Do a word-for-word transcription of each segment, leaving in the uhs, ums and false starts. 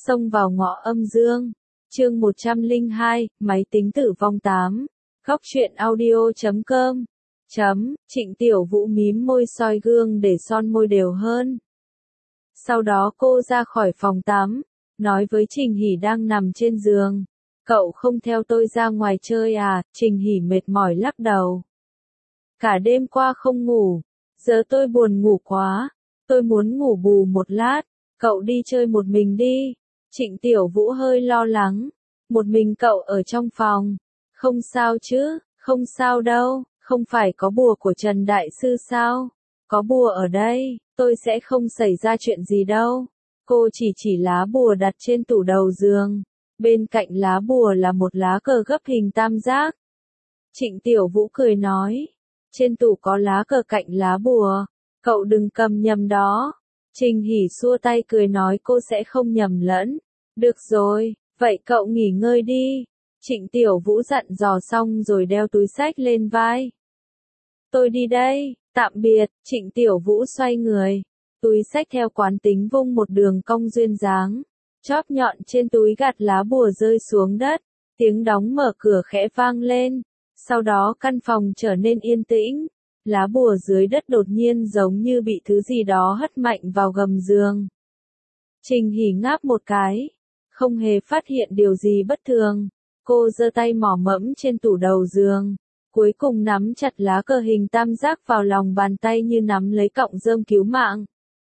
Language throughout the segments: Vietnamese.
Xông vào ngõ âm dương. Chương một trăm lẻ hai, máy tính tử vong tám. Góc truyện audio chấm com. Chấm, Trịnh Tiểu Vũ mím môi soi gương để son môi đều hơn. Sau đó cô ra khỏi phòng tắm, nói với Trình Hỷ đang nằm trên giường. Cậu không theo tôi ra ngoài chơi à? Trình Hỷ mệt mỏi lắc đầu. Cả đêm qua không ngủ, giờ tôi buồn ngủ quá, tôi muốn ngủ bù một lát, cậu đi chơi một mình đi. Trịnh Tiểu Vũ hơi lo lắng, một mình cậu ở trong phòng, không sao chứ? Không sao đâu, không phải có bùa của Trần Đại Sư sao? Có bùa ở đây, tôi sẽ không xảy ra chuyện gì đâu. Cô chỉ chỉ lá bùa đặt trên tủ đầu giường, bên cạnh lá bùa là một lá cờ gấp hình tam giác. Trịnh Tiểu Vũ cười nói, trên tủ có lá cờ cạnh lá bùa, cậu đừng cầm nhầm đó. Trình Hỷ xua tay cười nói cô sẽ không nhầm lẫn. Được rồi, vậy cậu nghỉ ngơi đi. Trịnh Tiểu Vũ dặn dò xong rồi đeo túi xách lên vai. Tôi đi đây, tạm biệt. Trịnh Tiểu Vũ xoay người, túi xách theo quán tính vung một đường cong duyên dáng, chóp nhọn trên túi gạt lá bùa rơi xuống đất, tiếng đóng mở cửa khẽ vang lên, sau đó căn phòng trở nên yên tĩnh, lá bùa dưới đất đột nhiên giống như bị thứ gì đó hất mạnh vào gầm giường. Trình Hỷ ngáp một cái, không hề phát hiện điều gì bất thường, cô giơ tay mỏ mẫm trên tủ đầu giường, cuối cùng nắm chặt lá cờ hình tam giác vào lòng bàn tay như nắm lấy cọng rơm cứu mạng.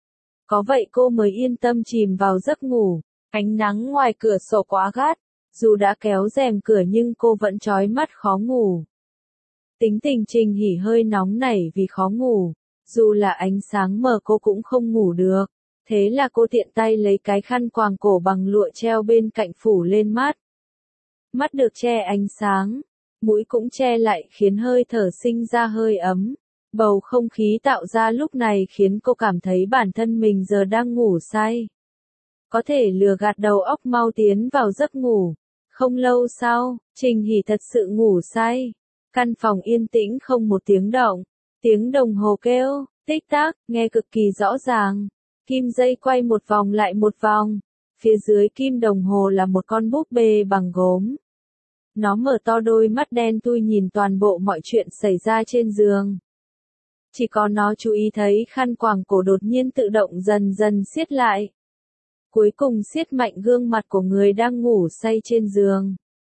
Có vậy cô mới yên tâm chìm vào giấc ngủ. Ánh nắng ngoài cửa sổ quá gắt, dù đã kéo rèm cửa nhưng cô vẫn chói mắt khó ngủ. Tính tình Trình Hỷ hơi nóng nảy vì khó ngủ, dù là ánh sáng mờ cô cũng không ngủ được, thế là cô tiện tay lấy cái khăn quàng cổ bằng lụa treo bên cạnh phủ lên mắt. Mắt được che ánh sáng, mũi cũng che lại khiến hơi thở sinh ra hơi ấm. Bầu không khí tạo ra lúc này khiến cô cảm thấy bản thân mình giờ đang ngủ say. Có thể lừa gạt đầu óc mau tiến vào giấc ngủ. Không lâu sau, Trình Hỷ thật sự ngủ say. Căn phòng yên tĩnh không một tiếng động. Tiếng đồng hồ kêu, tích tắc, nghe cực kỳ rõ ràng. Kim dây quay một vòng lại một vòng. Phía dưới kim đồng hồ là một con búp bê bằng gốm. Nó mở to đôi mắt đen thui nhìn toàn bộ mọi chuyện xảy ra trên giường. Chỉ có nó chú ý thấy khăn quàng cổ đột nhiên tự động dần dần siết lại. Cuối cùng siết mạnh gương mặt của người đang ngủ say trên giường.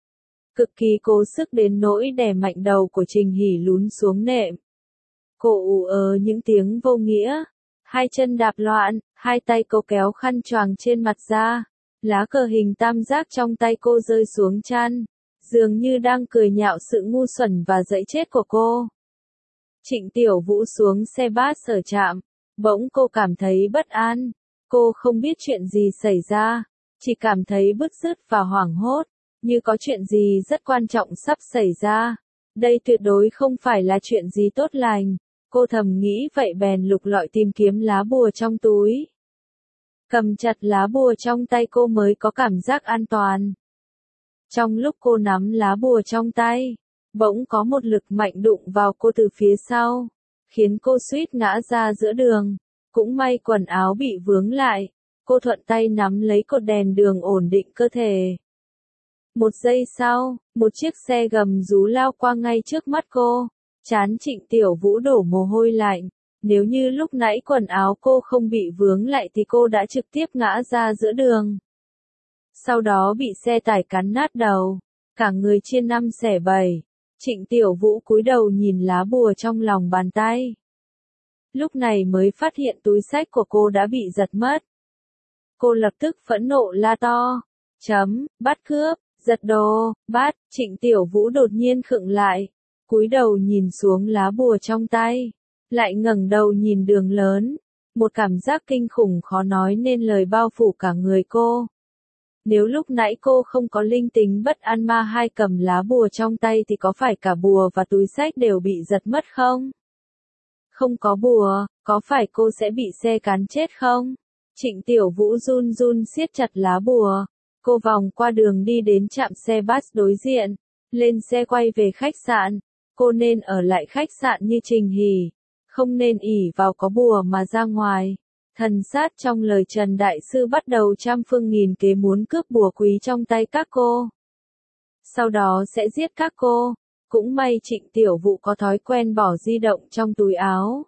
Cực kỳ cố sức đến nỗi đè mạnh đầu của Trình Hỷ lún xuống nệm. Cô ù ớ những tiếng vô nghĩa. Hai chân đạp loạn, hai tay cô kéo khăn choàng trên mặt ra. Lá cờ hình tam giác trong tay cô rơi xuống chăn. Dường như đang cười nhạo sự ngu xuẩn và dẫy chết của cô. Trịnh Tiểu Vũ xuống xe bus ở trạm. Bỗng cô cảm thấy bất an. Cô không biết chuyện gì xảy ra, chỉ cảm thấy bứt rứt và hoảng hốt, như có chuyện gì rất quan trọng sắp xảy ra. Đây tuyệt đối không phải là chuyện gì tốt lành. Cô thầm nghĩ vậy bèn lục lọi tìm kiếm lá bùa trong túi. Cầm chặt lá bùa trong tay cô mới có cảm giác an toàn. Trong lúc cô nắm lá bùa trong tay, bỗng có một lực mạnh đụng vào cô từ phía sau, khiến cô suýt ngã ra giữa đường. Cũng may quần áo bị vướng lại, cô thuận tay nắm lấy cột đèn đường ổn định cơ thể. Một giây sau, một chiếc xe gầm rú lao qua ngay trước mắt cô, trán Trịnh Tiểu Vũ đổ mồ hôi lạnh. Nếu như lúc nãy quần áo cô không bị vướng lại thì cô đã trực tiếp ngã ra giữa đường. Sau đó bị xe tải cắn nát đầu, cả người chia năm xẻ bảy. Trịnh Tiểu Vũ cúi đầu nhìn lá bùa trong lòng bàn tay. Lúc này mới phát hiện túi xách của cô đã bị giật mất. Cô lập tức phẫn nộ la to. Chấm, bắt cướp, giật đồ, bắt. Trịnh Tiểu Vũ đột nhiên khựng lại, cúi đầu nhìn xuống lá bùa trong tay, lại ngẩng đầu nhìn đường lớn. Một cảm giác kinh khủng khó nói nên lời bao phủ cả người cô. Nếu lúc nãy cô không có linh tính bất an ma hai cầm lá bùa trong tay thì có phải cả bùa và túi xách đều bị giật mất không? Không có bùa, có phải cô sẽ bị xe cán chết không? Trịnh Tiểu Vũ run run siết chặt lá bùa. Cô vòng qua đường đi đến trạm xe bus đối diện, lên xe quay về khách sạn. Cô nên ở lại khách sạn như Trình Hỷ, không nên ỷ vào có bùa mà ra ngoài. Thần sát trong lời Trần Đại Sư bắt đầu trăm phương nghìn kế muốn cướp bùa quý trong tay các cô. Sau đó sẽ giết các cô. Cũng may Trịnh Tiểu Vũ có thói quen bỏ di động trong túi áo.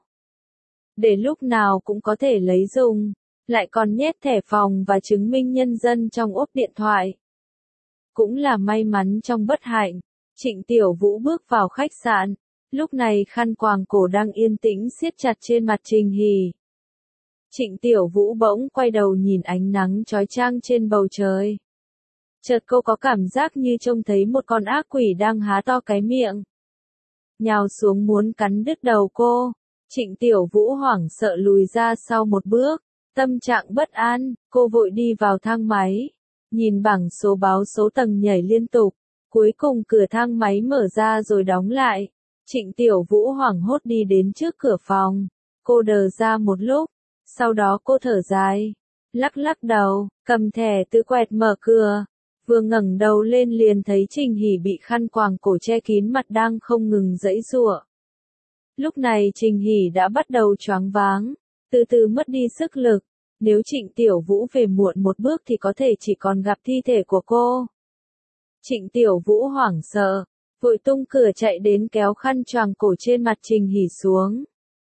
Để lúc nào cũng có thể lấy dùng. Lại còn nhét thẻ phòng và chứng minh nhân dân trong ốp điện thoại. Cũng là may mắn trong bất hạnh. Trịnh Tiểu Vũ bước vào khách sạn. Lúc này khăn quàng cổ đang yên tĩnh siết chặt trên mặt Trình Hỉ. Trịnh Tiểu Vũ bỗng quay đầu nhìn ánh nắng chói chang trên bầu trời. Chợt cô có cảm giác như trông thấy một con ác quỷ đang há to cái miệng. Nhào xuống muốn cắn đứt đầu cô. Trịnh Tiểu Vũ hoảng sợ lùi ra sau một bước. Tâm trạng bất an, cô vội đi vào thang máy. Nhìn bảng số báo số tầng nhảy liên tục. Cuối cùng cửa thang máy mở ra rồi đóng lại. Trịnh Tiểu Vũ hoảng hốt đi đến trước cửa phòng. Cô đờ ra một lúc. Sau đó cô thở dài. Lắc lắc đầu, cầm thẻ tự quẹt mở cửa. Vừa ngẩng đầu lên liền thấy Trình Hỉ bị khăn quàng cổ che kín mặt đang không ngừng giãy giụa. Lúc này Trình Hỉ đã bắt đầu choáng váng, từ từ mất đi sức lực. Nếu Trịnh Tiểu Vũ về muộn một bước thì có thể chỉ còn gặp thi thể của cô. Trịnh Tiểu Vũ hoảng sợ, vội tung cửa chạy đến kéo khăn choàng cổ trên mặt Trình Hỉ xuống.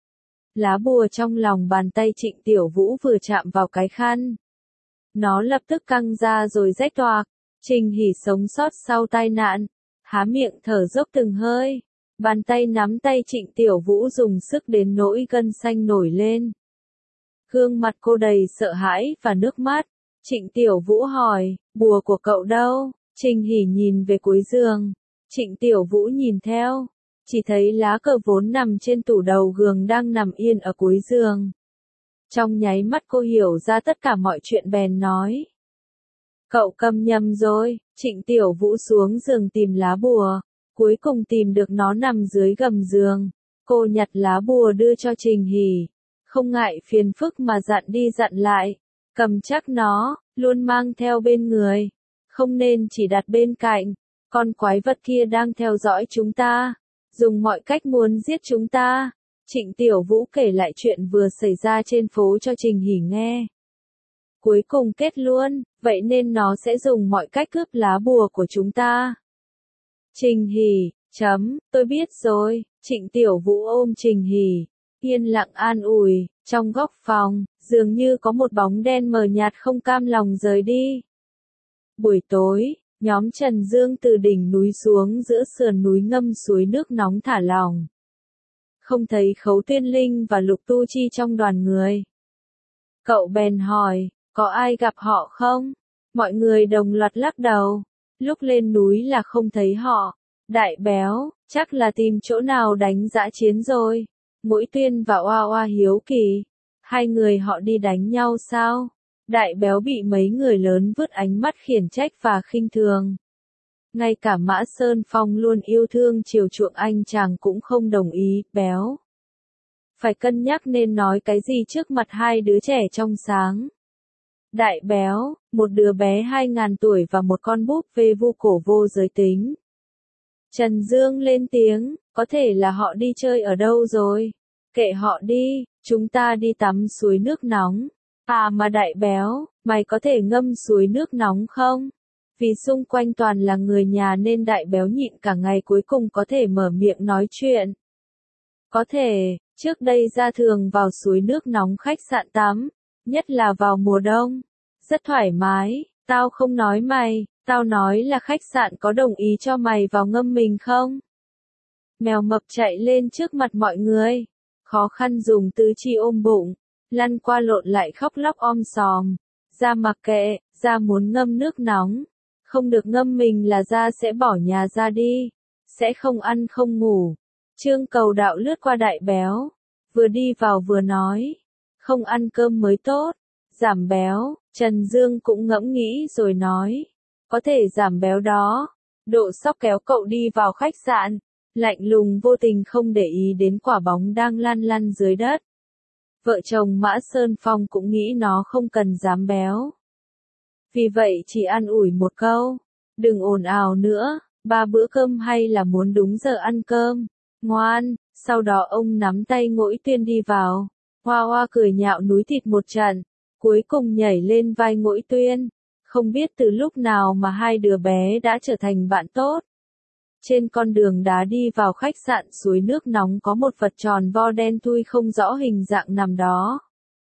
Lá bùa trong lòng bàn tay Trịnh Tiểu Vũ vừa chạm vào cái khăn. Nó lập tức căng ra rồi rách toạc. Trình Hỉ sống sót sau tai nạn, há miệng thở dốc từng hơi. Bàn tay nắm tay Trịnh Tiểu Vũ dùng sức đến nỗi gân xanh nổi lên. Gương mặt cô đầy sợ hãi và nước mắt. Trịnh Tiểu Vũ hỏi, bùa của cậu đâu? Trình Hỉ nhìn về cuối giường. Trịnh Tiểu Vũ nhìn theo. Chỉ thấy lá cờ vốn nằm trên tủ đầu giường đang nằm yên ở cuối giường. Trong nháy mắt cô hiểu ra tất cả mọi chuyện bèn nói. Cậu cầm nhầm rồi. Trịnh Tiểu Vũ xuống giường tìm lá bùa. Cuối cùng tìm được nó nằm dưới gầm giường. Cô nhặt lá bùa đưa cho Trình Hỉ. Không ngại phiền phức mà dặn đi dặn lại. Cầm chắc nó, luôn mang theo bên người. Không nên chỉ đặt bên cạnh. Con quái vật kia đang theo dõi chúng ta. Dùng mọi cách muốn giết chúng ta. Trịnh Tiểu Vũ kể lại chuyện vừa xảy ra trên phố cho Trình Hỉ nghe. Cuối cùng kết luôn, vậy nên nó sẽ dùng mọi cách cướp lá bùa của chúng ta. Trình Hỉ, chấm, tôi biết rồi. Trịnh Tiểu Vũ ôm Trình Hỉ, yên lặng an ủi. Trong góc phòng, dường như có một bóng đen mờ nhạt không cam lòng rời đi. Buổi tối, nhóm Trần Dương từ đỉnh núi xuống giữa sườn núi ngâm suối nước nóng thả lỏng. Không thấy Khấu Tuyên Linh và Lục Tu Chi trong đoàn người. Cậu bèn hỏi, có ai gặp họ không? Mọi người đồng loạt lắc đầu. Lúc lên núi là không thấy họ. Đại Béo, chắc là tìm chỗ nào đánh dã chiến rồi. Mũi Tuyên và Oa Oa hiếu kỳ. Hai người họ đi đánh nhau sao? Đại Béo bị mấy người lớn vứt ánh mắt khiển trách và khinh thường. Ngay cả Mã Sơn Phong luôn yêu thương chiều chuộng anh chàng cũng không đồng ý. Béo, phải cân nhắc nên nói cái gì trước mặt hai đứa trẻ trong sáng. Đại Béo, một đứa bé hai ngàn tuổi và một con búp bê vu cổ vô giới tính. Trần Dương lên tiếng, có thể là họ đi chơi ở đâu rồi. Kệ họ đi, chúng ta đi tắm suối nước nóng. À mà Đại Béo, mày có thể ngâm suối nước nóng không? Vì xung quanh toàn là người nhà nên Đại Béo nhịn cả ngày cuối cùng có thể mở miệng nói chuyện. Có thể, trước đây ra thường vào suối nước nóng khách sạn tắm, nhất là vào mùa đông. Rất thoải mái, tao không nói mày, tao nói là khách sạn có đồng ý cho mày vào ngâm mình không? Mèo mập chạy lên trước mặt mọi người, khó khăn dùng tứ chi ôm bụng, lăn qua lộn lại khóc lóc om sòm. Ra mặc kệ, ra muốn ngâm nước nóng. Không được ngâm mình là ra sẽ bỏ nhà ra đi. Sẽ không ăn không ngủ. Trương Cầu Đạo lướt qua Đại Béo. Vừa đi vào vừa nói. Không ăn cơm mới tốt. Giảm béo. Trần Dương cũng ngẫm nghĩ rồi nói. Có thể giảm béo đó. Độ Sóc kéo cậu đi vào khách sạn. Lạnh lùng vô tình không để ý đến quả bóng đang lăn lăn dưới đất. Vợ chồng Mã Sơn Phong cũng nghĩ nó không cần dám béo. Vì vậy chỉ ăn ủi một câu. Đừng ồn ào nữa, ba bữa cơm hay là muốn đúng giờ ăn cơm. Ngoan, sau đó ông nắm tay Ngũi Tuyên đi vào. Hoa Hoa cười nhạo núi thịt một trận, cuối cùng nhảy lên vai Ngũi Tuyên. Không biết từ lúc nào mà hai đứa bé đã trở thành bạn tốt. Trên con đường đá đi vào khách sạn suối nước nóng có một vật tròn vo đen thui không rõ hình dạng nằm đó.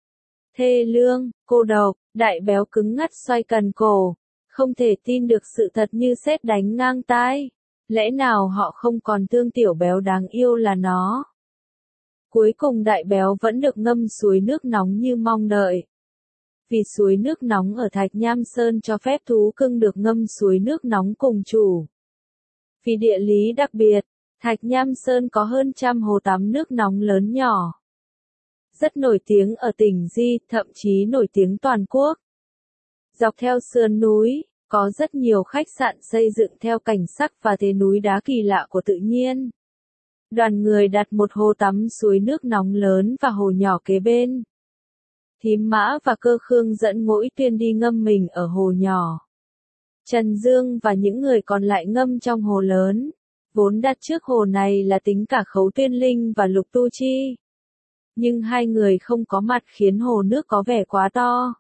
Thê lương, cô độc, Đại Béo cứng ngắc xoay cần cổ, không thể tin được sự thật như sét đánh ngang tai. Lẽ nào họ không còn thương Tiểu Béo đáng yêu là nó? Cuối cùng Đại Béo vẫn được ngâm suối nước nóng như mong đợi. Vì suối nước nóng ở Thạch Nham Sơn cho phép thú cưng được ngâm suối nước nóng cùng chủ. Vì địa lý đặc biệt, Thạch Nham Sơn có hơn trăm hồ tắm nước nóng lớn nhỏ. Rất nổi tiếng ở tỉnh Di, thậm chí nổi tiếng toàn quốc. Dọc theo sườn núi, có rất nhiều khách sạn xây dựng theo cảnh sắc và thế núi đá kỳ lạ của tự nhiên. Đoàn người đặt một hồ tắm suối nước nóng lớn và hồ nhỏ kế bên. Thím Mã và Cơ Khương dẫn Ngũi Tuyên đi ngâm mình ở hồ nhỏ. Trần Dương và những người còn lại ngâm trong hồ lớn. Vốn đặt trước hồ này là tính cả Khấu Tuyên Linh và Lục Tu Chi. Nhưng hai người không có mặt khiến hồ nước có vẻ quá to.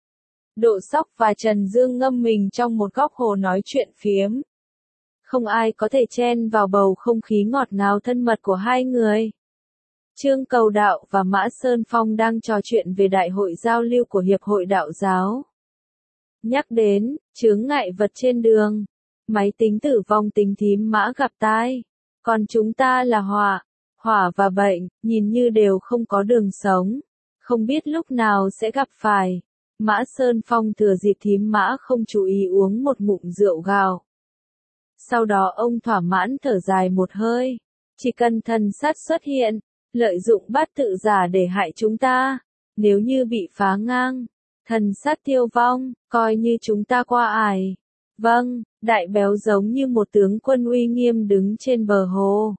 Độ Sóc và Trần Dương ngâm mình trong một góc hồ nói chuyện phiếm. Không ai có thể chen vào bầu không khí ngọt ngào thân mật của hai người. Trương Cầu Đạo và Mã Sơn Phong đang trò chuyện về đại hội giao lưu của Hiệp hội Đạo giáo. Nhắc đến, chướng ngại vật trên đường, máy tính tử vong tính thím Mã gặp tai. Còn chúng ta là họa, hỏa và bệnh, nhìn như đều không có đường sống. Không biết lúc nào sẽ gặp phải. Mã Sơn Phong thừa dịp thím Mã không chú ý uống một ngụm rượu gạo. Sau đó ông thỏa mãn thở dài một hơi. Chỉ cần thần sát xuất hiện, lợi dụng bát tự giả để hại chúng ta. Nếu như bị phá ngang, thần sát tiêu vong, coi như chúng ta qua ải. Vâng, Đại Béo giống như một tướng quân uy nghiêm đứng trên bờ hồ.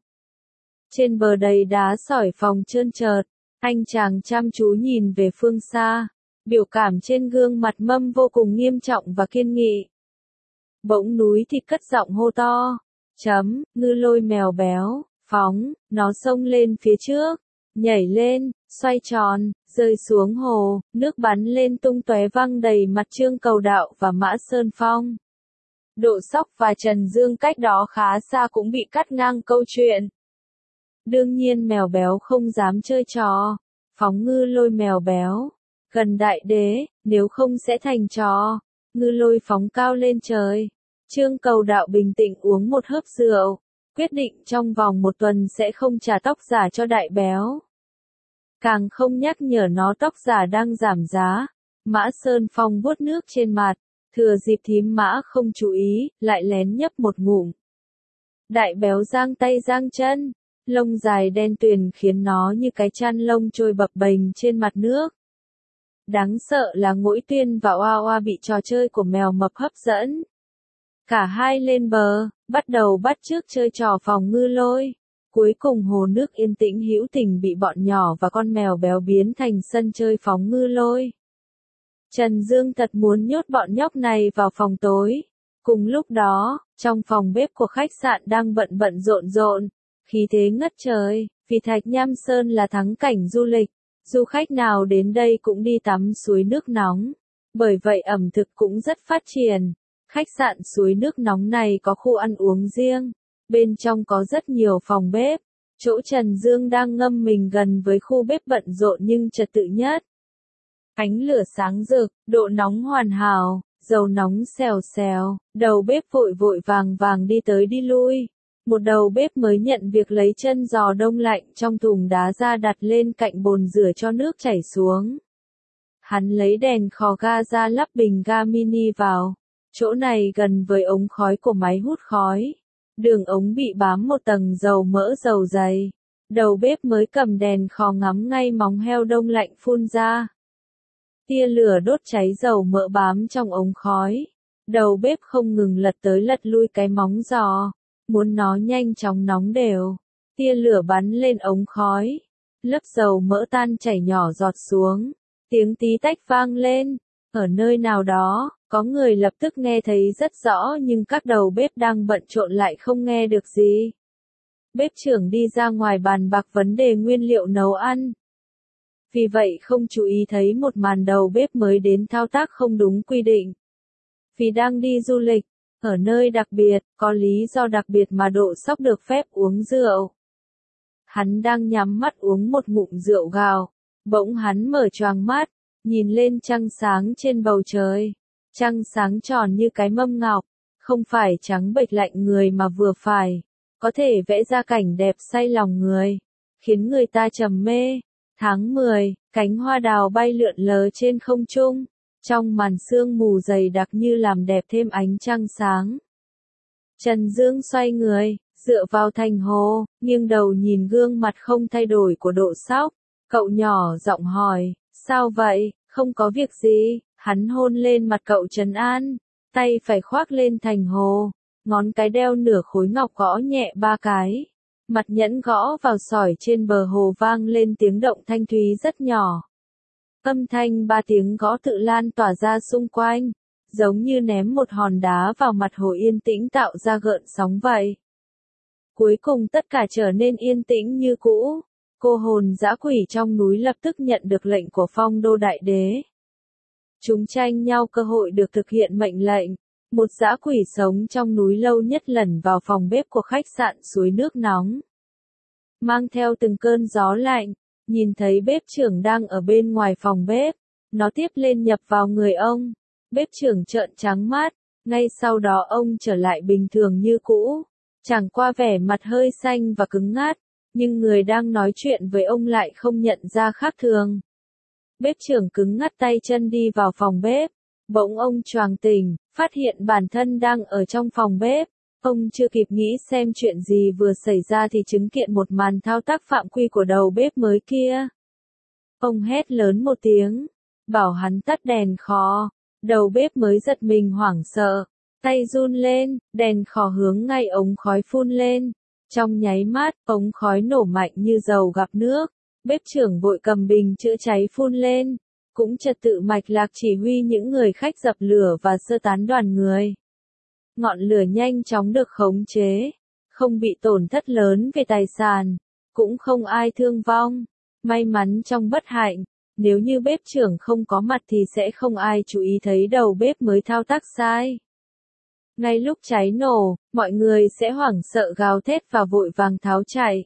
Trên bờ đầy đá sỏi phòng trơn trượt, anh chàng chăm chú nhìn về phương xa. Biểu cảm trên gương mặt Mâm vô cùng nghiêm trọng và kiên nghị. Bỗng núi thì cất giọng hô to. Chấm, Ngư Lôi Mèo Béo, phóng, nó xông lên phía trước, nhảy lên, xoay tròn, rơi xuống hồ, nước bắn lên tung tóe văng đầy mặt Trương Cầu Đạo và Mã Sơn Phong. Độ Sóc và Trần Dương cách đó khá xa cũng bị cắt ngang câu chuyện. Đương nhiên Mèo Béo không dám chơi trò. Phóng Ngư Lôi Mèo Béo. Gần Đại Đế, nếu không sẽ thành trò. Ngư Lôi phóng cao lên trời. Trương Cầu Đạo bình tĩnh uống một hớp rượu. Quyết định trong vòng một tuần sẽ không trả tóc giả cho Đại Béo. Càng không nhắc nhở nó tóc giả đang giảm giá. Mã Sơn Phong vuốt nước trên mặt. Thừa dịp thím Mã không chú ý, lại lén nhấp một ngụm. Đại Béo giang tay giang chân. Lông dài đen tuyền khiến nó như cái chăn lông trôi bập bềnh trên mặt nước. Đáng sợ là Ngũi Tuyên và Oa Oa bị trò chơi của mèo mập hấp dẫn. Cả hai lên bờ, bắt đầu bắt chước chơi trò phòng ngư lôi. Cuối cùng hồ nước yên tĩnh hữu tình bị bọn nhỏ và con mèo béo biến thành sân chơi phóng ngư lôi. Trần Dương thật muốn nhốt bọn nhóc này vào phòng tối. Cùng lúc đó, trong phòng bếp của khách sạn đang bận bận rộn rộn, khí thế ngất trời, vì Thạch Nham Sơn là thắng cảnh du lịch. Du khách nào đến đây cũng đi tắm suối nước nóng. Bởi vậy ẩm thực cũng rất phát triển. Khách sạn suối nước nóng này có khu ăn uống riêng. Bên trong có rất nhiều phòng bếp. Chỗ Trần Dương đang ngâm mình gần với khu bếp bận rộn nhưng trật tự nhất. Ánh lửa sáng rực, độ nóng hoàn hảo, dầu nóng xèo xèo, đầu bếp vội vội vàng vàng đi tới đi lui. Một đầu bếp mới nhận việc lấy chân giò đông lạnh trong thùng đá ra đặt lên cạnh bồn rửa cho nước chảy xuống. Hắn lấy đèn khò ga ra lắp bình ga mini vào. Chỗ này gần với ống khói của máy hút khói. Đường ống bị bám một tầng dầu mỡ dầu dày. Đầu bếp mới cầm đèn khò ngắm ngay móng heo đông lạnh phun ra. Tia lửa đốt cháy dầu mỡ bám trong ống khói. Đầu bếp không ngừng lật tới lật lui cái móng giò. Muốn nó nhanh chóng nóng đều. Tia lửa bắn lên ống khói. Lớp dầu mỡ tan chảy nhỏ giọt xuống. Tiếng tí tách vang lên. Ở nơi nào đó, có người lập tức nghe thấy rất rõ nhưng các đầu bếp đang bận trộn lại không nghe được gì. Bếp trưởng đi ra ngoài bàn bạc vấn đề nguyên liệu nấu ăn. vì vậy không chú ý thấy một màn đầu bếp mới đến thao tác không đúng quy định. Vì đang đi du lịch, ở nơi đặc biệt, có lý do đặc biệt mà Độ Sóc được phép uống rượu. Hắn đang nhắm mắt uống một ngụm rượu gào, bỗng hắn mở choàng mắt, nhìn lên trăng sáng trên bầu trời. Trăng sáng tròn như cái mâm ngọc, không phải trắng bệch lạnh người mà vừa phải, có thể vẽ ra cảnh đẹp say lòng người, khiến người ta trầm mê. Tháng mười, cánh hoa đào bay lượn lờ trên không trung, trong màn sương mù dày đặc như làm đẹp thêm ánh trăng sáng. Trần Dương xoay người, dựa vào thành hồ, nghiêng đầu nhìn gương mặt không thay đổi của Độ Sóc. Cậu nhỏ giọng hỏi, sao vậy, không có việc gì, hắn hôn lên mặt cậu trấn an, tay phải khoác lên thành hồ, ngón cái đeo nửa khối ngọc gõ nhẹ ba cái. Mặt nhẫn gõ vào sỏi trên bờ hồ vang lên tiếng động thanh thúy rất nhỏ. Âm thanh ba tiếng gõ tự lan tỏa ra xung quanh, giống như ném một hòn đá vào mặt hồ yên tĩnh tạo ra gợn sóng vậy. Cuối cùng tất cả trở nên yên tĩnh như cũ. Cô hồn dã quỷ trong núi lập tức nhận được lệnh của Phong Đô Đại Đế. Chúng tranh nhau cơ hội được thực hiện mệnh lệnh. Một dã quỷ sống trong núi lâu nhất lẩn vào phòng bếp của khách sạn suối nước nóng. Mang theo từng cơn gió lạnh, nhìn thấy bếp trưởng đang ở bên ngoài phòng bếp, nó tiếp lên nhập vào người ông. Bếp trưởng trợn trắng mắt, ngay sau đó ông trở lại bình thường như cũ, chẳng qua vẻ mặt hơi xanh và cứng ngắt, nhưng người đang nói chuyện với ông lại không nhận ra khác thường. Bếp trưởng cứng ngắt tay chân đi vào phòng bếp, bỗng ông choàng tỉnh, phát hiện bản thân đang ở trong phòng bếp. Ông chưa kịp nghĩ xem chuyện gì vừa xảy ra thì chứng kiến một màn thao tác phạm quy của đầu bếp mới kia. Ông hét lớn một tiếng, bảo hắn tắt đèn khò. Đầu bếp mới giật mình hoảng sợ, tay run lên, đèn khò hướng ngay ống khói phun lên. Trong nháy mắt, ống khói nổ mạnh như dầu gặp nước. Bếp trưởng vội cầm bình chữa cháy phun lên, cũng trật tự mạch lạc chỉ huy những người khách dập lửa và sơ tán đoàn người. Ngọn lửa nhanh chóng được khống chế, không bị tổn thất lớn về tài sản, cũng không ai thương vong. May mắn trong bất hạnh, nếu như bếp trưởng không có mặt thì sẽ không ai chú ý thấy đầu bếp mới thao tác sai. Ngay lúc cháy nổ, mọi người sẽ hoảng sợ gào thét và vội vàng tháo chạy.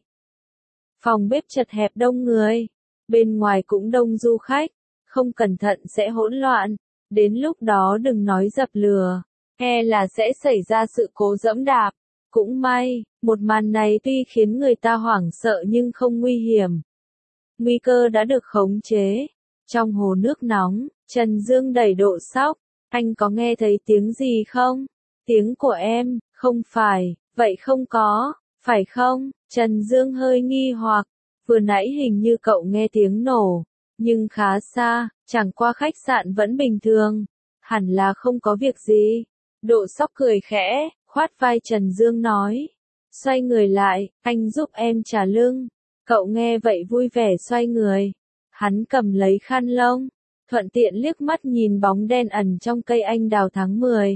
Phòng bếp chật hẹp đông người, bên ngoài cũng đông du khách, không cẩn thận sẽ hỗn loạn, đến lúc đó đừng nói dập lửa, e là sẽ xảy ra sự cố dẫm đạp. Cũng may, một màn này tuy khiến người ta hoảng sợ nhưng không nguy hiểm. Nguy cơ đã được khống chế. Trong hồ nước nóng, Trần Dương đẩy Độ Sóc, anh có nghe thấy tiếng gì không? Tiếng của em, không phải, vậy không có, phải không? Trần Dương hơi nghi hoặc, vừa nãy hình như cậu nghe tiếng nổ, nhưng khá xa, chẳng qua khách sạn vẫn bình thường, hẳn là không có việc gì. Độ Sóc cười khẽ, khoát vai Trần Dương nói, xoay người lại, anh giúp em trả lưng. Cậu nghe vậy vui vẻ xoay người, hắn cầm lấy khăn lông, thuận tiện liếc mắt nhìn bóng đen ẩn trong cây anh đào tháng mười.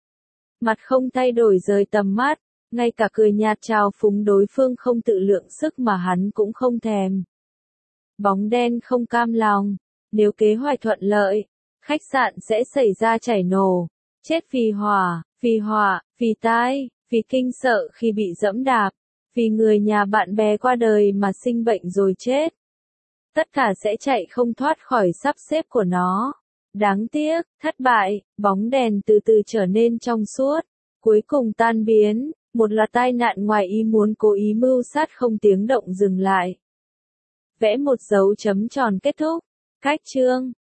Mặt không thay đổi rời tầm mắt, ngay cả cười nhạt chào phúng đối phương không tự lượng sức mà hắn cũng không thèm. Bóng đen không cam lòng, nếu kế hoạch thuận lợi, khách sạn sẽ xảy ra chảy nổ, chết vì hỏa, vì hỏa, vì tai, vì kinh sợ khi bị dẫm đạp, vì người nhà bạn bè qua đời mà sinh bệnh rồi chết. Tất cả sẽ chạy không thoát khỏi sắp xếp của nó. Đáng tiếc, thất bại, bóng đèn từ từ trở nên trong suốt, cuối cùng tan biến, một loạt tai nạn ngoài ý muốn cố ý mưu sát không tiếng động dừng lại. Vẽ một dấu chấm tròn kết thúc. Cách chương